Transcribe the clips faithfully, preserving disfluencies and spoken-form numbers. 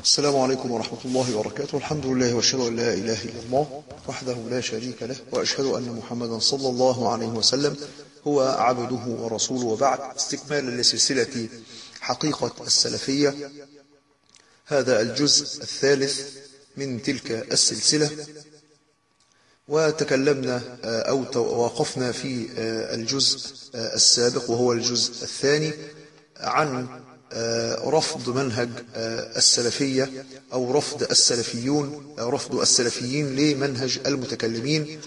السلام عليكم ورحمة الله وبركاته. الحمد لله وأشهد أن لا إله إلا الله وحده لا شريك له، وأشهد أن محمدا صلى الله عليه وسلم هو عبده ورسوله، وبعد. استكمالا لسلسلة حقيقة السلفية، هذا الجزء الثالث من تلك السلسلة، وتكلمنا أو توقفنا في الجزء السابق وهو الجزء الثاني عن رفض منهج السلفية أو رفض السلفيون رفض السلفيين لمنهج المتكلمين.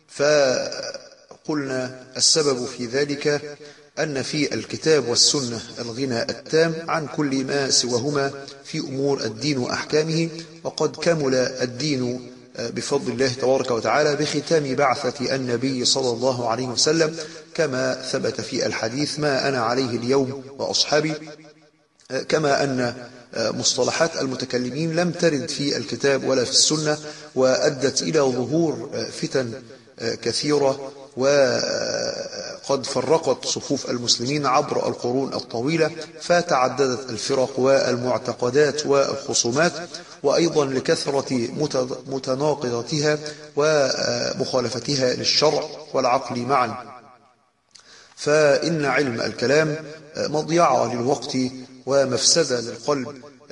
فقلنا السبب في ذلك أن في الكتاب والسنة الغنى التام عن كل ما سواهما في أمور الدين وأحكامه، وقد كمل الدين بفضل الله تبارك وتعالى بختام بعثة النبي صلى الله عليه وسلم، كما ثبت في الحديث: ما أنا عليه اليوم وأصحابي. كما أن مصطلحات المتكلمين لم ترد في الكتاب ولا في السنة، وأدت إلى ظهور فتن كثيرة، وقد فرقت صفوف المسلمين عبر القرون الطويلة، فتعددت الفرق والمعتقدات والخصومات، وأيضا لكثرة متناقضاتها ومخالفتها للشرع والعقل معا. فإن علم الكلام مضيعة للوقت ومفسدة للقلب،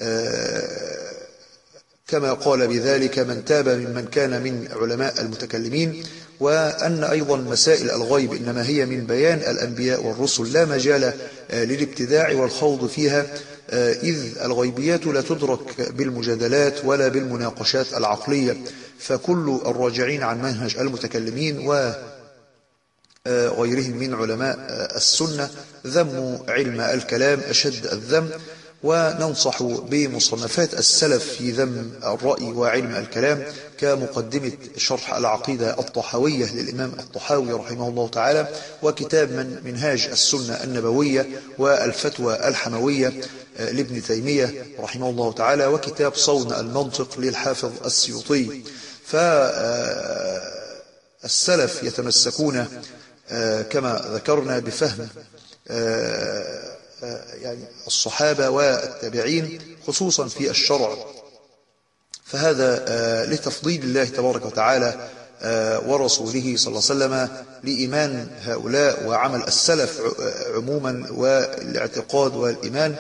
كما قال بذلك من تاب ممن كان من علماء المتكلمين. وأن أيضا مسائل الغيب إنما هي من بيان الأنبياء والرسل، لا مجال للابتداع والخوض فيها، إذ الغيبيات لا تدرك بالمجادلات ولا بالمناقشات العقلية. فكل الراجعين عن منهج المتكلمين و غيرهم من علماء السنة ذموا علم الكلام أشد الذم، وننصح بمصنفات السلف في ذم الرأي وعلم الكلام، كمقدمة شرح العقيدة الطحاوية للإمام الطحاوي رحمه الله تعالى، وكتاب من منهاج السنة النبوية، والفتوى الحموية لابن تيمية رحمه الله تعالى، وكتاب صون المنطق للحافظ السيوطي. فالسلف يتمسكون كما ذكرنا بفهم يعني الصحابة والتابعين خصوصا في الشرع، فهذا لتفضيل الله تبارك وتعالى ورسوله صلى الله عليه وسلم لإيمان هؤلاء وعمل السلف عموما والاعتقاد والإيمان،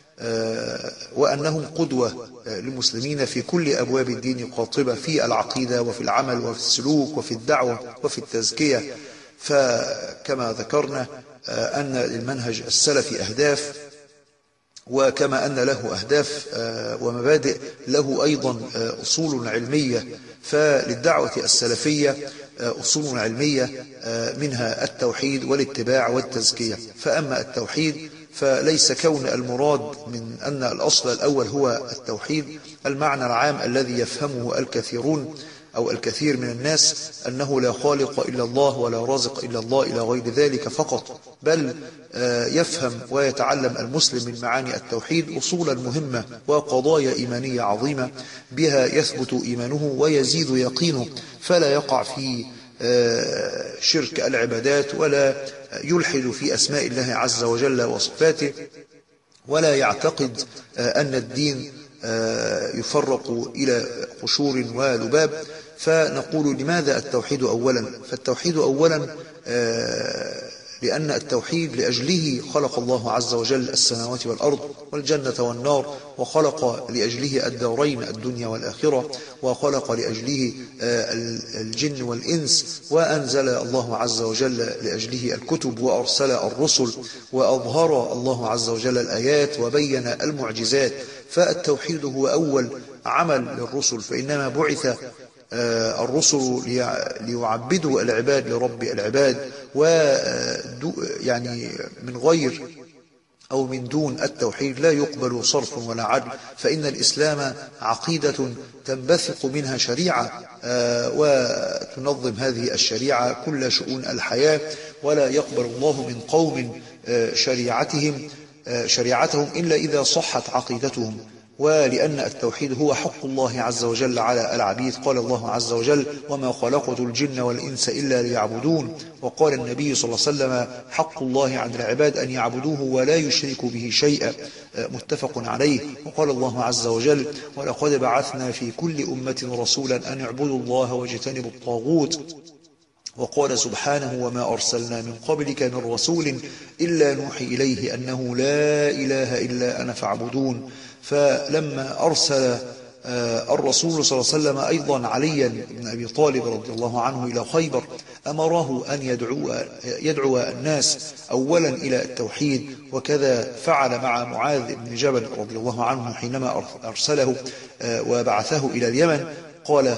وأنهم قدوة للمسلمين في كل أبواب الدين قاطبة، في العقيدة وفي العمل وفي السلوك وفي الدعوة وفي التزكية. فكما ذكرنا أن المنهج السلفي أهداف، وكما أن له أهداف ومبادئ، له أيضا أصول علمية. فللدعوة السلفية أصول علمية، منها التوحيد والاتباع والتزكية. فأما التوحيد فليس كون المراد من أن الأصل الأول هو التوحيد المعنى العام الذي يفهمه الكثيرون أو الكثير من الناس، أنه لا خالق إلا الله ولا رازق إلا الله إلى غير ذلك فقط، بل يفهم ويتعلم المسلم من معاني التوحيد أصولا مهمة وقضايا إيمانية عظيمة بها يثبت إيمانه ويزيد يقينه، فلا يقع في شرك العبادات، ولا يلحد في أسماء الله عز وجل وصفاته، ولا يعتقد أن الدين يفرق إلى قشور ولباب. فنقول لماذا التوحيد أولا؟ فالتوحيد أولا لأن التوحيد لأجله خلق الله عز وجل السماوات والأرض والجنة والنار، وخلق لأجله الدارين الدنيا والآخرة، وخلق لأجله الجن والإنس، وأنزل الله عز وجل لأجله الكتب، وأرسل الرسل، وأظهر الله عز وجل الآيات وبين المعجزات. فالتوحيد هو أول عمل للرسل، فإنما بعث الرسل ليعبدوا العباد لرب العباد، ويعني من غير أو من دون التوحيد لا يقبل صرف ولا عدل. فإن الإسلام عقيدة تنبثق منها شريعة، وتنظم هذه الشريعة كل شؤون الحياة، ولا يقبل الله من قوم شريعتهم شريعتهم إلا إذا صحت عقيدتهم. ولأن التوحيد هو حق الله عز وجل على العبيد. قال الله عز وجل: وما خلقت الجن والإنس إلا ليعبدون. وقال النبي صلى الله عليه وسلم: حق الله على العباد أن يعبدوه ولا يشركوا به شيئا، متفق عليه. وقال الله عز وجل: ولقد بعثنا في كل أمة رسولا أن اعبدوا الله واجتنبوا الطاغوت. وقال سبحانه: وما أرسلنا من قبلك من رسول إلا نوحي إليه أنه لا إله إلا أنا فاعبدون. فلما أرسل الرسول صلى الله عليه وسلم أيضا عليا بن أبي طالب رضي الله عنه إلى خيبر، أمره أن يدعو, يدعو الناس أولا إلى التوحيد، وكذا فعل مع معاذ بن جبل رضي الله عنه حينما أرسله وبعثه إلى اليمن. قال: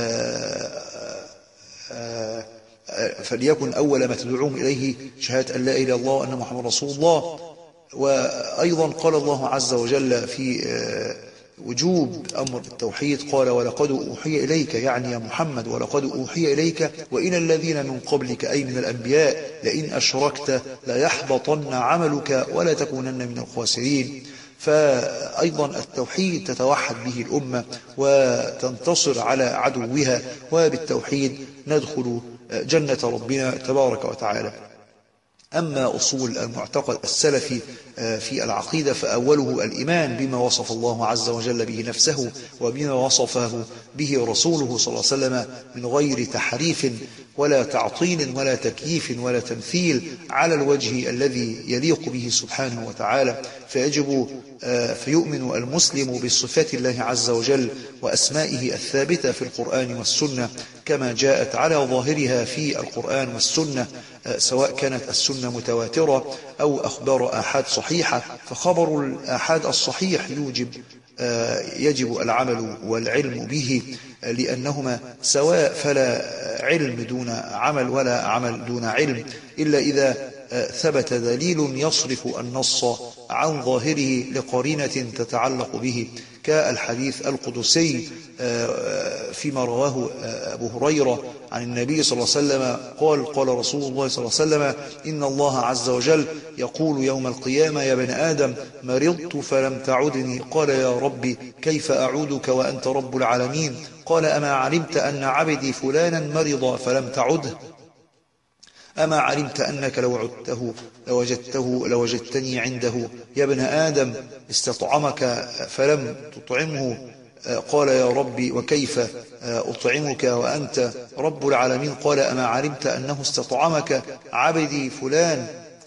فليكن أول ما تدعوهم إليه شهادة أن لا إله إلا الله وأن محمد رسول الله. وأيضا قال الله عز وجل في وجوب أمر التوحيد: قال: ولقد أوحي إليك، يعني يا محمد، ولقد أوحي إليك وإلى الذين من قبلك أي من الأنبياء لئن أشركت ليحبطن عملك ولا تكونن من الخاسرين. فأيضا التوحيد تتوحد به الأمة وتنتصر على عدوها، وبالتوحيد ندخل جنة ربنا تبارك وتعالى. أما أصول المعتقد السلفي في العقيدة فأوله الإيمان بما وصف الله عز وجل به نفسه وبما وصفه به رسوله صلى الله عليه وسلم من غير تحريف ولا تعطيل ولا تكييف ولا تمثيل على الوجه الذي يليق به سبحانه وتعالى. فيجب فيؤمن المسلم بصفات الله عز وجل وأسمائه الثابتة في القرآن والسنة كما جاءت على ظاهرها في القرآن والسنة، سواء كانت السنة متواترة أو أخبار آحاد صحيحة. فخبر الآحاد الصحيح يوجب يجب العمل والعلم به، لأنهما سواء، فلا علم دون عمل ولا عمل دون علم، إلا إذا ثبت دليل يصرف النص عن ظاهره لقرينة تتعلق به، كالحديث القدسي فيما رواه أبو هريرة عن النبي صلى الله عليه وسلم قال: قال رسول الله صلى الله عليه وسلم: إن الله عز وجل يقول يوم القيامة: يا بن آدم مرضت فلم تعدني. قال: يا ربي كيف أعودك وأنت رب العالمين؟ قال: أما علمت أن عبدي فلانا مرض فلم تعده؟ أما علمت أنك لو عدته لوجدته لوجدتني عنده؟ يا ابن آدم استطعمك فلم تطعمه. قال: يا ربي وكيف أطعمك وأنت رب العالمين؟ قال: أما علمت أنه استطعمك عبدي فلان؟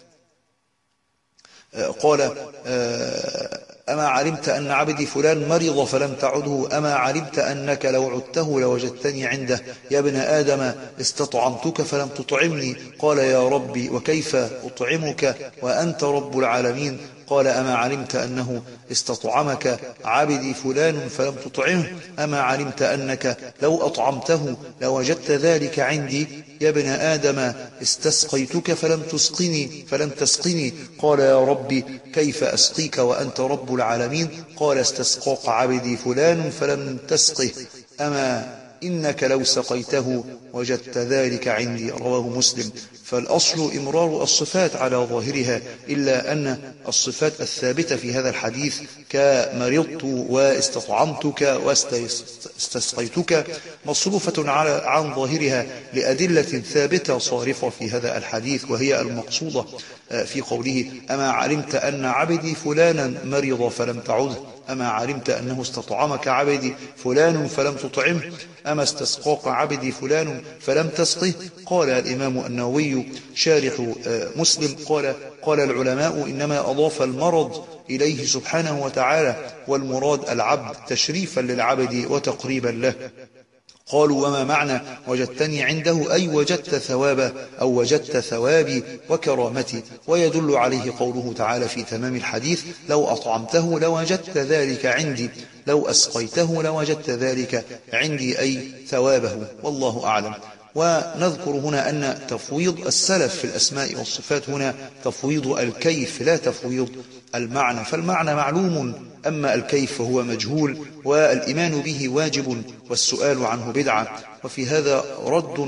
قال: أما علمت أن عبدي فلان مرض فلم تعده؟ أما علمت أنك لو عدته لوجدتني عنده؟ يا ابن آدم استطعمتك فلم تطعمني. قال: يا ربي وكيف أطعمك وأنت رب العالمين؟ قال: أما علمت أنه استطعمك عبدي فلان فلم تطعمه؟ أما علمت أنك لو أطعمته لوجدت ذلك عندي؟ يا ابن آدم استسقيتك فلم تسقني فلم تسقني. قال: يا ربي كيف أسقيك وأنت رب العالمين؟ قال: استسقاك عبدي فلان فلم تسقه. أما إنك لو سقيته وجدت ذلك عندي. رواه مسلم. فالأصل إمرار الصفات على ظاهرها، إلا أن الصفات الثابتة في هذا الحديث كمرضت واستطعمتك واستسقيتك مصروفة عن ظاهرها لأدلة ثابتة صارفة في هذا الحديث، وهي المقصودة في قوله: أما علمت أن عبدي فلانا مرض فلم تعده؟ أما علمت أنه استطعمك عبدي فلان فلم تطعمه؟ أما استسقاك عبدي فلان فلم تسقه؟ قال الإمام النووي شارح مسلم: قال قال العلماء إنما أضاف المرض إليه سبحانه وتعالى، والمراد العبد تشريفا للعبد وتقريبا له. قالوا: وما معنى وجدتني عنده؟ أي وجدت ثوابه أو وجدت ثوابي وكرامتي. ويدل عليه قوله تعالى في تمام الحديث: لو أطعمته لوجدت ذلك عندي، لو أسقيته لوجدت ذلك عندي، أي ثوابه. والله أعلم. ونذكر هنا أن تفويض السلف في الأسماء والصفات هنا تفويض الكيف لا تفويض المعنى، فالمعنى معلوم، أما الكيف فهو مجهول، والإيمان به واجب والسؤال عنه بدعة. وفي هذا رد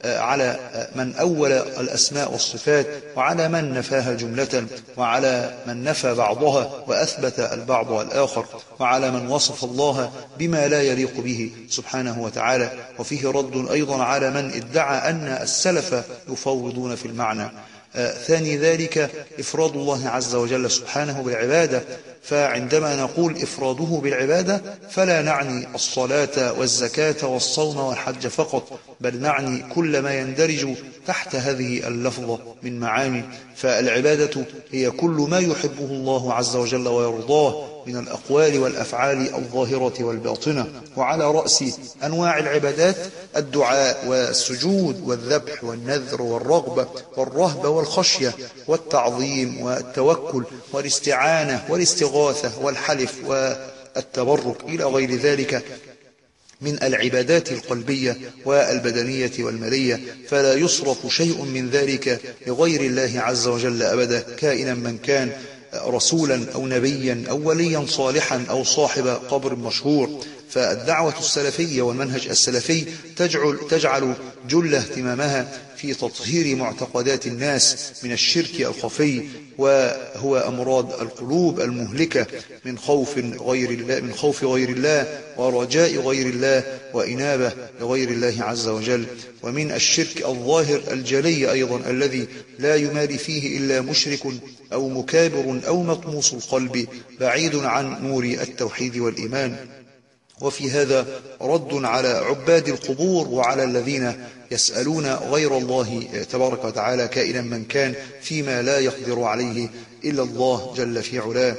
على من أول الأسماء والصفات، وعلى من نفاها جملة، وعلى من نفى بعضها وأثبت البعض الآخر، وعلى من وصف الله بما لا يليق به سبحانه وتعالى. وفيه رد أيضا على من ادعى أن السلف يفوضون في المعنى. آه ثاني ذلك إفراد الله عز وجل سبحانه بالعبادة. فعندما نقول إفراده بالعبادة فلا نعني الصلاة والزكاة والصوم والحج فقط، بل نعني كل ما يندرج تحت هذه اللفظة من معاني. فالعبادة هي كل ما يحبه الله عز وجل ويرضاه من الأقوال والأفعال الظاهرة والباطنة. وعلى رأس أنواع العبادات الدعاء والسجود والذبح والنذر والرغبة والرهبة والخشية والتعظيم والتوكل والاستعانة والاستغاثة والحلف والتبرك إلى غير ذلك من العبادات القلبية والبدنية والمالية. فلا يصرف شيء من ذلك لغير الله عز وجل أبدا، كائنا من كان، رسولا أو نبيا أو وليا صالحا أو صاحب قبر مشهور. فالدعوة السلفية والمنهج السلفي تجعل, تجعل جل اهتمامها في تطهير معتقدات الناس من الشرك الخفي، وهو أمراض القلوب المهلكة من خوف غير الله من خوف غير الله ورجاء غير الله وإنابة لغير الله عز وجل. ومن الشرك الظاهر الجلي أيضا الذي لا يماري فيه إلا مشرك أو مكابر أو مطموس القلب بعيد عن نور التوحيد والإيمان. وفي هذا رد على عباد القبور وعلى الذين يسألون غير الله تبارك وتعالى كائنا من كان فيما لا يقدر عليه إلا الله جل في علاه.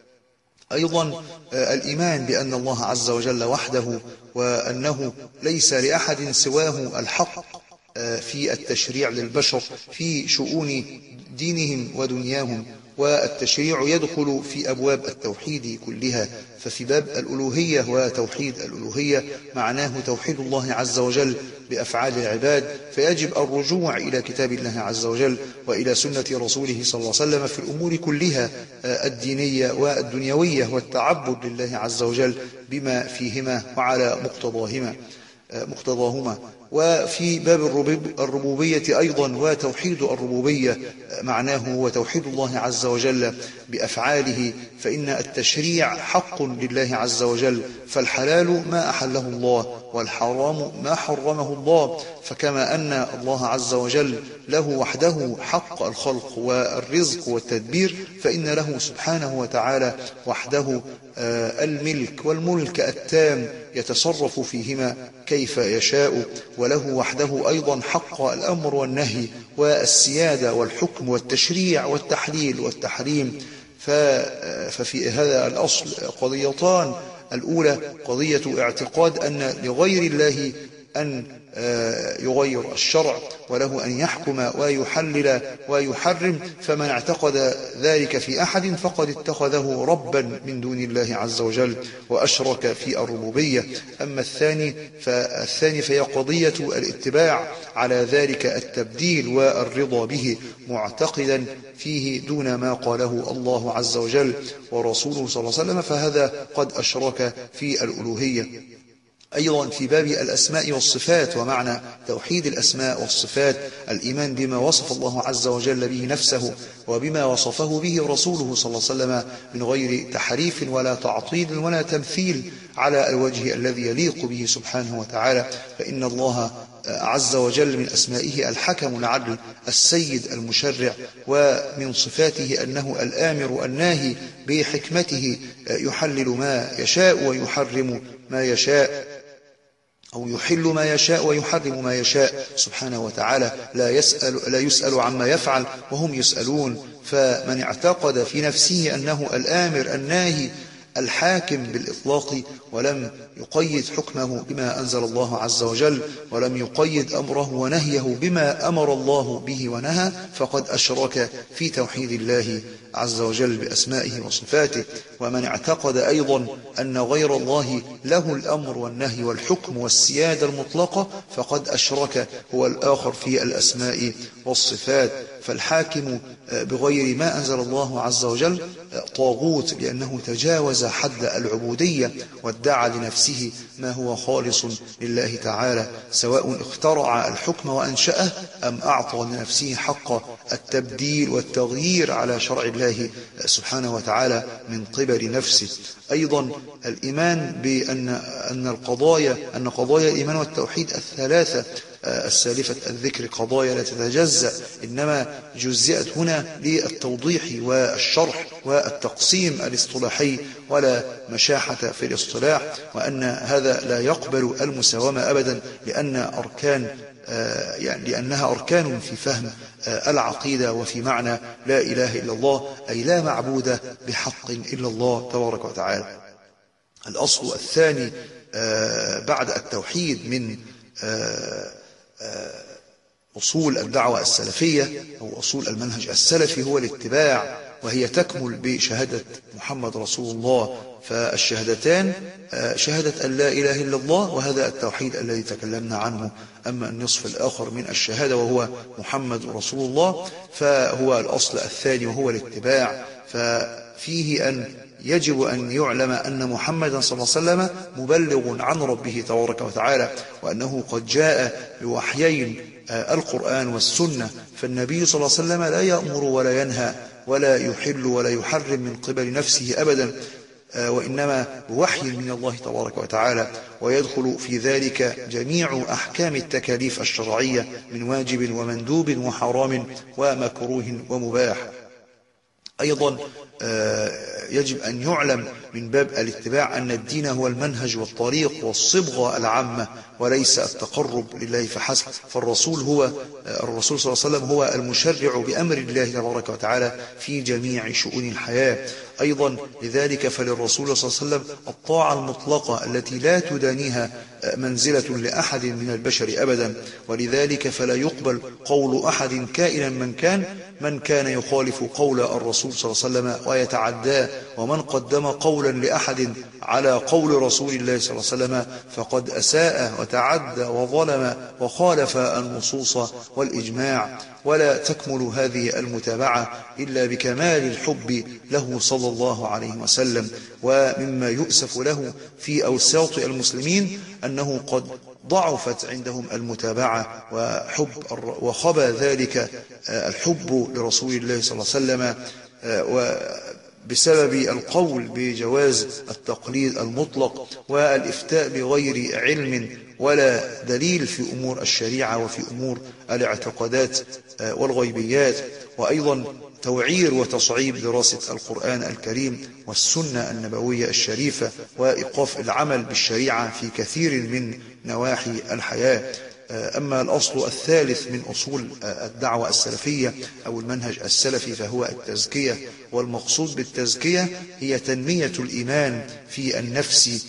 أيضا الإيمان بأن الله عز وجل وحده، وأنه ليس لأحد سواه الحق في التشريع للبشر في شؤون دينهم ودنياهم. والتشريع يدخل في أبواب التوحيد كلها. ففي باب الألوهية وتوحيد الألوهية معناه توحيد الله عز وجل بأفعال العباد، فيجب الرجوع إلى كتاب الله عز وجل وإلى سنة رسوله صلى الله عليه وسلم في الأمور كلها الدينية والدنيوية، والتعبد لله عز وجل بما فيهما وعلى مقتضاهما مقتضاهما. وفي باب الربوبية أيضا وتوحيد الربوبية معناه هو توحيد الله عز وجل بأفعاله، فإن التشريع حق لله عز وجل، فالحلال ما أحله الله والحرام ما حرمه الله. فكما أن الله عز وجل له وحده حق الخلق والرزق والتدبير، فإن له سبحانه وتعالى وحده الملك والملك التام يتصرف فيهما كيف يشاء، وله وحده أيضا حق الأمر والنهي والسيادة والحكم والتشريع والتحليل والتحريم. ففي هذا الأصل قضيتان: الأولى قضية اعتقاد أن لغير الله أن يغير الشرع، وله أن يحكم ويحلل ويحرم، فمن اعتقد ذلك في أحد فقد اتخذه ربا من دون الله عز وجل وأشرك في الربوبية. أما الثاني فالثاني فهي قضية الاتباع على ذلك التبديل والرضا به، معتقدا فيه دون ما قاله الله عز وجل ورسوله صلى الله عليه وسلم، فهذا قد أشرك في الألوهية. أيضا في باب الأسماء والصفات ومعنى توحيد الأسماء والصفات الإيمان بما وصف الله عز وجل به نفسه وبما وصفه به رسوله صلى الله عليه وسلم من غير تحريف ولا تعطيل ولا تمثيل على الوجه الذي يليق به سبحانه وتعالى. فإن الله عز وجل من أسمائه الحكم العدل السيد المشرع، ومن صفاته أنه الآمر الناهي بحكمته يحلل ما يشاء ويحرم ما يشاء، أو يحل ما يشاء ويحرم ما يشاء سبحانه وتعالى. لا يسأل, لا يسأل عما يفعل وهم يسألون. فمن اعتقد في نفسه أنه الآمر الناهي الحاكم بالإطلاق ولم يقيد حكمه بما أنزل الله عز وجل، ولم يقيد أمره ونهيه بما أمر الله به ونهى، فقد أشرك في توحيد الله عز وجل بأسمائه وصفاته. ومن اعتقد أيضا أن غير الله له الأمر والنهي والحكم والسيادة المطلقة، فقد أشرك هو الآخر في الأسماء والصفات. فالحاكم بغير ما أنزل الله عز وجل طاغوت، لأنه تجاوز حد العبودية وادعى لنفسه ما هو خالص لله تعالى، سواء اخترع الحكم وأنشأه أم أعطى لنفسه حق التبديل والتغيير على شرع الله سبحانه وتعالى من قبل نفسه. أيضا الإيمان بأن أن القضايا أن قضايا الإيمان والتوحيد الثلاثة السالفة الذكر قضايا لا تتجزأ، إنما جزئت هنا للتوضيح والشرح والتقسيم الاصطلاحي ولا مشاحة في الاصطلاح، وأن هذا لا يقبل المساومة أبدا، لأن أركان يعني لأنها أركان في فهم العقيدة وفي معنى لا إله إلا الله، أي لا معبود بحق إلا الله تبارك وتعالى. الأصل الثاني بعد التوحيد من أصول الدعوة السلفية أو أصول المنهج السلفي هو الاتباع، وهي تكمل بشهادة محمد رسول الله. فالشهادتان شهادة أن لا إله إلا الله، وهذا التوحيد الذي تكلمنا عنه. أما النصف الآخر من الشهادة وهو محمد رسول الله فهو الأصل الثاني وهو الاتباع. ففيه أن يجب أن يعلم أن محمدا صلى الله عليه وسلم مبلغ عن ربه تبارك وتعالى، وأنه قد جاء بوحيين القرآن والسنة، فالنبي صلى الله عليه وسلم لا يأمر ولا ينهى ولا يحل ولا يحرم من قبل نفسه أبدا، وإنما بوحي من الله تبارك وتعالى، ويدخل في ذلك جميع أحكام التكاليف الشرعية من واجب ومندوب وحرام ومكروه ومباح. أيضا يجب أن يعلم من باب الاتباع أن الدين هو المنهج والطريق والصبغة العامة وليس التقرب لله فحسب، فالرسول هو الرسول صلى الله عليه وسلم هو المشرع بأمر الله تبارك وتعالى في جميع شؤون الحياة. أيضا لذلك فللرسول صلى الله عليه وسلم الطاعة المطلقة التي لا تدانيها منزلة لأحد من البشر أبدا، ولذلك فلا يقبل قول أحد كائنا من كان من كان يخالف قول الرسول صلى الله عليه وسلم ويتعدى، ومن قدم قولا لأحد على قول رسول الله صلى الله عليه وسلم فقد أساء وتعدى وظلم وخالف النصوص والإجماع. ولا تكمل هذه المتابعة إلا بكمال الحب له صلى الله عليه وسلم. ومما يؤسف له في أوساط المسلمين أنه قد ضعفت عندهم المتابعة وحب وخبى ذلك الحب لرسول الله صلى الله عليه وسلم بسبب القول بجواز التقليد المطلق والإفتاء بغير علم ولا دليل في أمور الشريعة وفي أمور الاعتقادات والغيبيات. وأيضا توعير وتصعيب دراسة القرآن الكريم والسنة النبوية الشريفة وإيقاف العمل بالشريعة في كثير من نواحي الحياة. أما الأصل الثالث من أصول الدعوة السلفية أو المنهج السلفي فهو التزكية، والمقصود بالتزكية هي تنمية الإيمان في النفس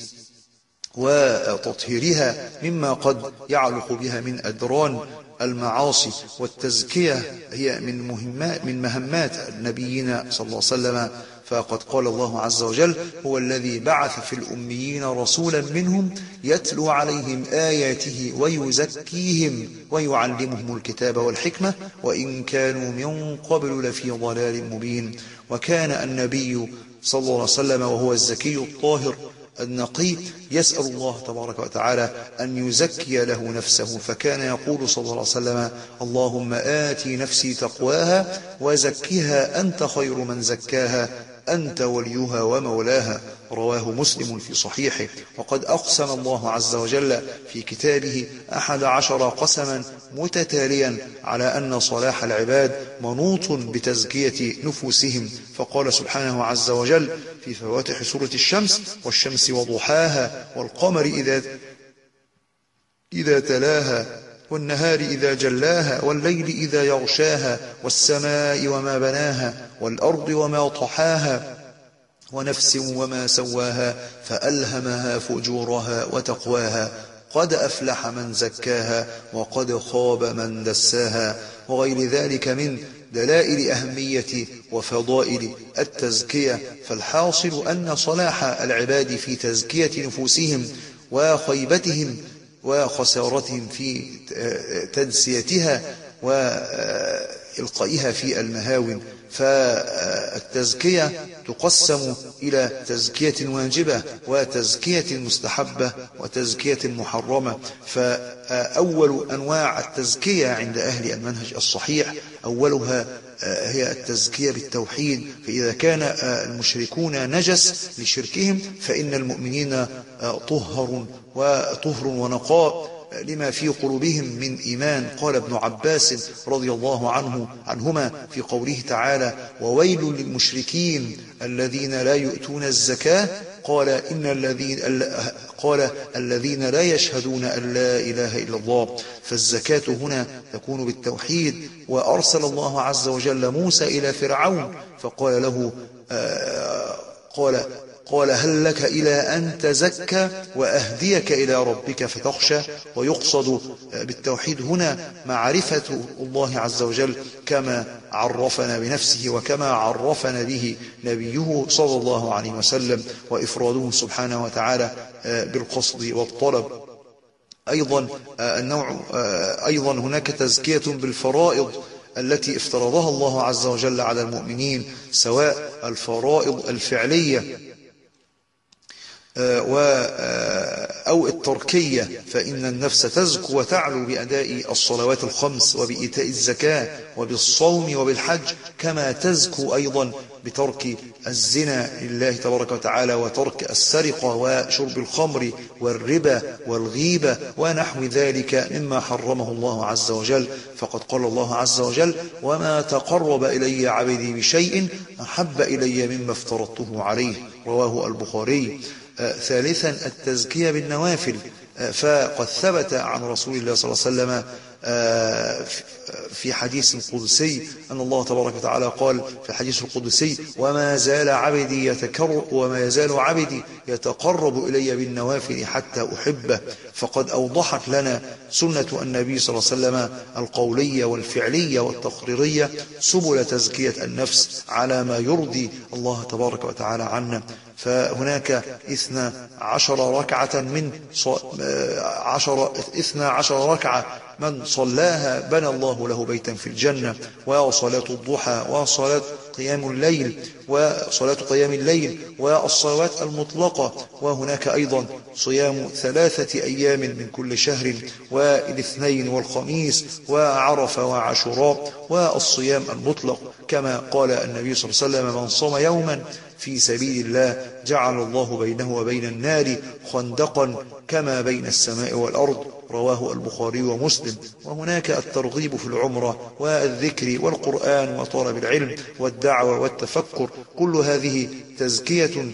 وتطهيرها مما قد يعلق بها من أدران المعاصي. والتزكية هي من مهمات من مهمات نبينا صلى الله عليه وسلم، فقد قال الله عز وجل: هو الذي بعث في الأميين رسولا منهم يتلو عليهم آياته ويزكيهم ويعلمهم الكتاب والحكمة وإن كانوا من قبل لفي ضلال مبين. وكان النبي صلى الله عليه وسلم وهو الزكي الطاهر النقي يسأل الله تبارك وتعالى أن يزكي له نفسه، فكان يقول صلى الله عليه وسلم: اللهم آتي نفسي تقواها وزكها أنت خير من زكاها أنت وليها ومولاها. رواه مسلم في صحيحه. وقد أقسم الله عز وجل في كتابه أحد عشر قسما متتاليا على أن صلاح العباد منوط بتزكية نفوسهم، فقال سبحانه عز وجل في فواتح سورة الشمس: والشمس وضحاها والقمر إذا إذا تلاها والنهار إذا جلاها والليل إذا يغشاها والسماء وما بناها والأرض وما طحاها ونفس وما سواها فألهمها فجورها وتقواها قد أفلح من زكاها وقد خاب من دساها. وغير ذلك من دلائل أهمية وفضائل التزكية. فالحاصل أن صلاح العباد في تزكية نفوسهم وخيبتهم وخسارتهم في تدسيتها إلقائها في المهاون. فالتزكية تقسم إلى تزكية واجبة وتزكية مستحبة وتزكية محرمة. فأول أنواع التزكية عند أهل المنهج الصحيح أولها هي التزكية بالتوحيد. فإذا كان المشركون نجس لشركهم فإن المؤمنين طهر وطهر ونقاء لما في قلوبهم من إيمان. قال ابن عباس رضي الله عنه عنهما في قوله تعالى: وويل للمشركين الذين لا يؤتون الزكاة، قال إن الذين قال الذين لا يشهدون أن لا إله إلا الله. فالزكاة هنا تكون بالتوحيد. وأرسل الله عز وجل موسى إلى فرعون فقال له آه قال قال هل لك إلى أن تزكى وأهديك إلى ربك فتخشى. ويقصد بالتوحيد هنا معرفة الله عز وجل كما عرفنا بنفسه وكما عرفنا به نبيه صلى الله عليه وسلم، وإفراده سبحانه وتعالى بالقصد والطلب. أيضا النوع أيضا هناك تزكية بالفرائض التي افترضها الله عز وجل على المؤمنين، سواء الفرائض الفعلية أو التركية، فإن النفس تزكو وتعلو بأداء الصلوات الخمس وبإيتاء الزكاة وبالصوم وبالحج، كما تزكو أيضا بترك الزنا لله تبارك وتعالى وترك السرقة وشرب الخمر والربا والغيبة ونحو ذلك مما حرمه الله عز وجل. فقد قال الله عز وجل: وما تقرب إلي عبدي بشيء أحب إلي مما افترضته عليه، رواه البخاري. آه ثالثا التزكية بالنوافل. آه فقد ثبت عن رسول الله صلى الله عليه وسلم آه في حديث قدسي أن الله تبارك وتعالى قال في الحديث القدسي: وما زال عبدي يتكرر وما يزال عبدي يتقرب إلي بالنوافل حتى أحبه. فقد أوضحت لنا سنة النبي صلى الله عليه وسلم القولية والفعلية والتقريرية سبل تزكية النفس على ما يرضي الله تبارك وتعالى عنا. فهناك اثنا عشر ركعة من عشر اثنا عشر ركعة من صلاها بنى الله له بيتا في الجنة، وصلاة الضحى وصلاة قيام الليل وصلاة قيام الليل والصلوات المطلقة. وهناك أيضا صيام ثلاثة أيام من كل شهر والاثنين والخميس وعرفة وعاشوراء والصيام المطلق، كما قال النبي صلى الله عليه وسلم: من صام يوما في سبيل الله جعل الله بينه وبين النار خندقا كما بين السماء والأرض، رواه البخاري ومسلم. وهناك الترغيب في العمرة والذكر والقرآن وطلب العلم والدعوة والتفكر، كل هذه تزكية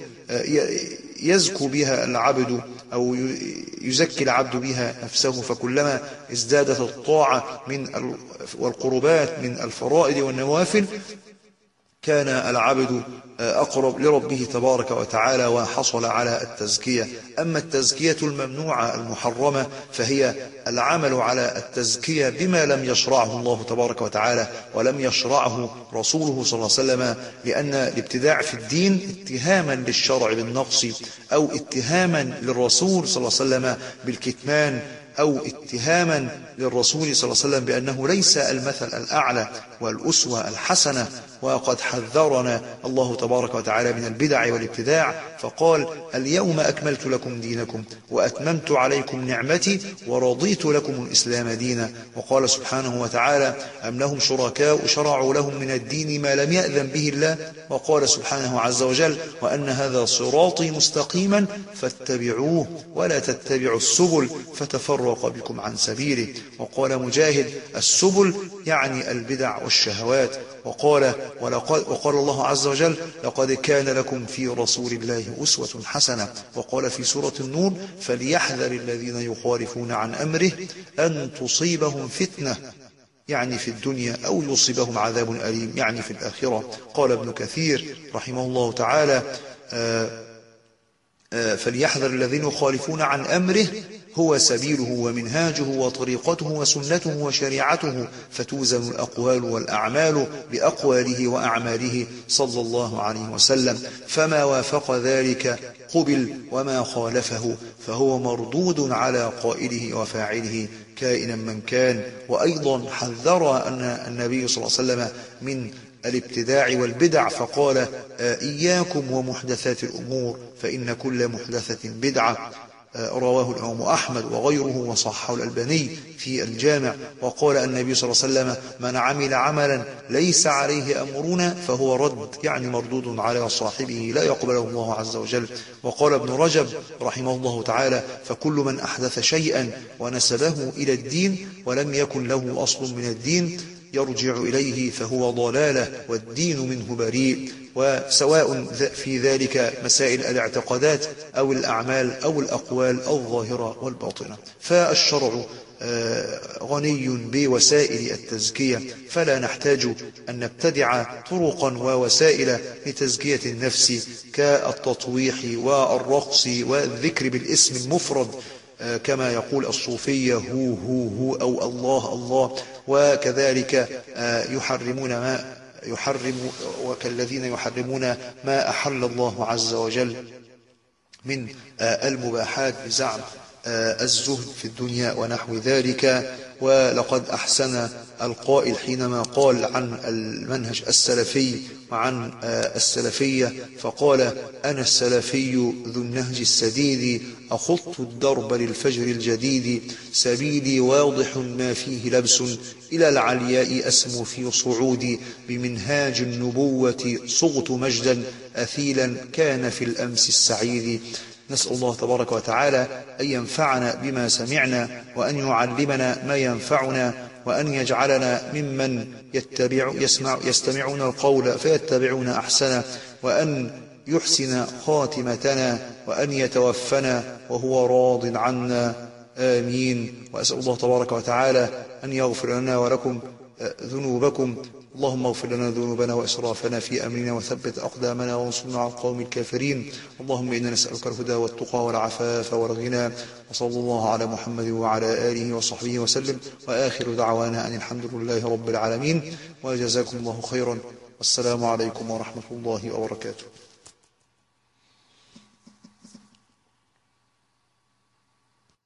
يزكو بها العبد أو يزكي العبد بها نفسه. فكلما ازدادت الطاعة من والقربات من الفرائض والنوافل كان العبد أقرب لربه تبارك وتعالى وحصل على التزكية. أما التزكية الممنوعة المحرمة فهي العمل على التزكية بما لم يشرعه الله تبارك وتعالى ولم يشرعه رسوله صلى الله عليه وسلم، لأن الابتداع في الدين اتهاما للشرع بالنقص أو اتهاما للرسول صلى الله عليه وسلم بالكتمان أو اتهاما للرسول صلى الله عليه وسلم بأنه ليس المثل الأعلى والأسوة الحسنة. وقد حذرنا الله تبارك وتعالى من البدع والابتداع فقال: اليوم أكملت لكم دينكم وأتممت عليكم نعمتي ورضيت لكم الإسلام دينا. وقال سبحانه وتعالى: أم لهم شركاء شرعوا لهم من الدين ما لم يأذن به الله. وقال سبحانه عز وجل: وأن هذا صراطي مستقيما فاتبعوه ولا تتبعوا السبل فتفرق بكم عن سبيله. وقال مجاهد: السبل يعني البدع والشهوات. وقال وقال الله عز وجل: لقد كان لكم في رسول الله أسوة حسنة. وقال في سورة النور: فليحذر الذين يخالفون عن أمره أن تصيبهم فتنة، يعني في الدنيا، أو يصيبهم عذاب أليم، يعني في الآخرة. قال ابن كثير رحمه الله تعالى: آآ آآ فليحذر الذين يخالفون عن أمره، هو سبيله ومنهاجه وطريقته وسنته وشريعته، فتوزن الأقوال والأعمال بأقواله وأعماله صلى الله عليه وسلم، فما وافق ذلك قبل وما خالفه فهو مردود على قائله وفاعله كائنا من كان. وأيضا حذر أن النبي صلى الله عليه وسلم من الابتداع والبدع، فقال إياكم ومحدثات الأمور فإن كل محدثة بدعة، رواه الإمام أحمد وغيره وصححه الألباني في الجامع. وقال النبي صلى الله عليه وسلم من عمل عملا ليس عليه أمرنا فهو رد، يعني مردود على صاحبه لا يقبله الله عز وجل. وقال ابن رجب رحمه الله تعالى فكل من أحدث شيئا ونسبه إلى الدين ولم يكن له أصل من الدين يرجع إليه فهو ضلالة والدين منه بريء، وسواء في ذلك مسائل الاعتقادات أو الأعمال أو الأقوال الظاهرة والباطنة. فالشرع غني بوسائل التزكية، فلا نحتاج أن نبتدع طرقا ووسائل لتزكية النفس كالتطويح والرقص والذكر بالاسم المفرد كما يقول الصوفية هو هو هو أو الله الله، وكذلك يحرمون ما يحرم وكالذين يحرمون ما أحل الله عز وجل من المباحات بزعم الزهد في الدنيا ونحو ذلك. ولقد أحسن القائل حينما قال عن المنهج السلفي وعن السلفية فقال أنا السلفي ذو النهج السديد أخط الدرب للفجر الجديد، سبيلي واضح ما فيه لبس إلى العلياء أسمو في صعودي، بمنهاج النبوة صغت مجدا أثيلا كان في الأمس السعيد. نسأل الله تبارك وتعالى أن ينفعنا بما سمعنا وأن يعلمنا ما ينفعنا وأن يجعلنا ممن يتبع يسمع يستمعون القول فيتبعون أحسنه، وأن يحسن خاتمتنا وأن يتوفنا وهو راض عنا، آمين. وأسأل الله تبارك وتعالى أن يغفر لنا ولكم ذنوبكم. اللهم اغفر لنا ذنوبنا وإسرافنا في أمرنا وثبت أقدامنا وانصرنا على القوم الكافرين. اللهم إنا نسألك الهدى والتقى والعفاف والغنى، وصلى الله على محمد وعلى آله وصحبه وسلم، وآخر دعوانا أن الحمد لله رب العالمين، وجزاكم الله خيرا، والسلام عليكم ورحمة الله وبركاته.